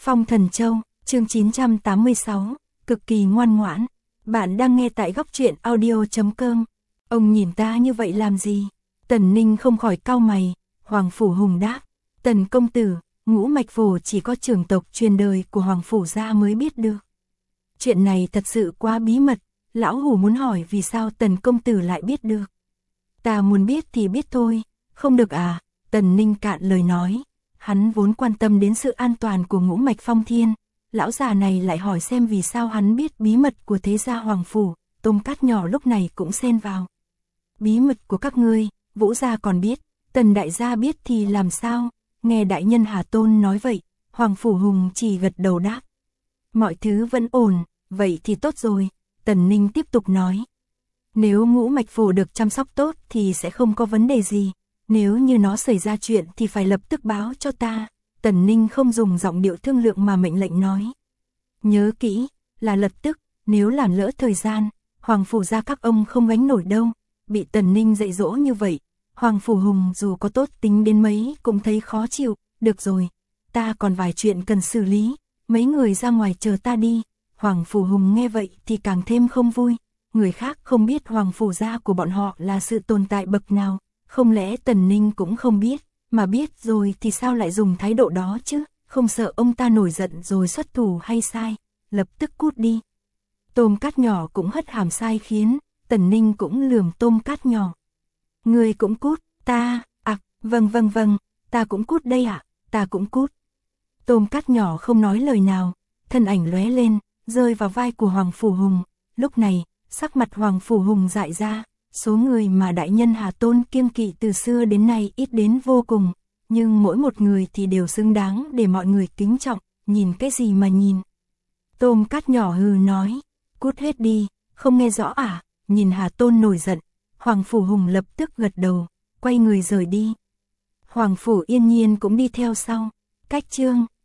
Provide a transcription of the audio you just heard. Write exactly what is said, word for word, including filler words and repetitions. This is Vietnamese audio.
Phong Thần Châu, chương chín trăm tám mươi sáu, cực kỳ ngoan ngoãn. Bạn đang nghe tại góc truyện audio chấm com. Ông nhìn ta như vậy làm gì? Tần Ninh không khỏi cau mày. Hoàng Phủ Hùng đáp, Tần công tử, ngũ mạch phổ chỉ có trưởng tộc truyền đời của Hoàng Phủ gia mới biết được. Chuyện này thật sự quá bí mật, lão hủ muốn hỏi vì sao Tần công tử lại biết được. Ta muốn biết thì biết thôi, không được à? Tần Ninh cạn lời nói. Hắn vốn quan tâm đến sự an toàn của ngũ mạch phong thiên. Lão già này lại hỏi xem vì sao hắn biết bí mật của thế gia Hoàng Phủ. Tôm Cát nhỏ lúc này cũng xen vào. Bí mật của các ngươi, Vũ gia còn biết, Tần đại gia biết thì làm sao? Nghe đại nhân Hà Tôn nói vậy, Hoàng Phủ Hùng chỉ gật đầu đáp. Mọi thứ vẫn ổn, vậy thì tốt rồi. Tần Ninh tiếp tục nói. Nếu ngũ mạch phổ được chăm sóc tốt thì sẽ không có vấn đề gì. Nếu như nó xảy ra chuyện thì phải lập tức báo cho ta. Tần Ninh không dùng giọng điệu thương lượng mà mệnh lệnh nói. Nhớ kỹ, là lập tức, nếu làm lỡ thời gian, Hoàng Phủ gia các ông không gánh nổi đâu. Bị Tần Ninh dạy dỗ như vậy, Hoàng Phủ Hùng dù có tốt tính đến mấy cũng thấy khó chịu. Được rồi, ta còn vài chuyện cần xử lý, mấy người ra ngoài chờ ta đi. Hoàng Phủ Hùng nghe vậy thì càng thêm không vui. Người khác không biết Hoàng Phủ gia của bọn họ là sự tồn tại bậc nào. Không lẽ Tần Ninh cũng không biết, mà biết rồi thì sao lại dùng thái độ đó chứ, không sợ ông ta nổi giận rồi xuất thủ hay sai, lập tức cút đi. Tôm Cát nhỏ cũng hất hàm sai khiến, Tần Ninh cũng lườm Tôm Cát nhỏ. Người cũng cút, ta, à, vâng vâng vâng, ta cũng cút đây ạ, à? Ta cũng cút. Tôm Cát nhỏ không nói lời nào, thân ảnh lóe lên, rơi vào vai của Hoàng Phủ Hùng, lúc này, sắc mặt Hoàng Phủ Hùng dại ra. Số người mà đại nhân Hà Tôn kiêng kỵ từ xưa đến nay ít đến vô cùng, nhưng mỗi một người thì đều xứng đáng để mọi người kính trọng, nhìn cái gì mà nhìn. Tôm Cát nhỏ hừ nói, cút hết đi, không nghe rõ à? Nhìn Hà Tôn nổi giận, Hoàng Phủ Hùng lập tức gật đầu, quay người rời đi. Hoàng Phủ Yên Nhiên cũng đi theo sau. Cách chương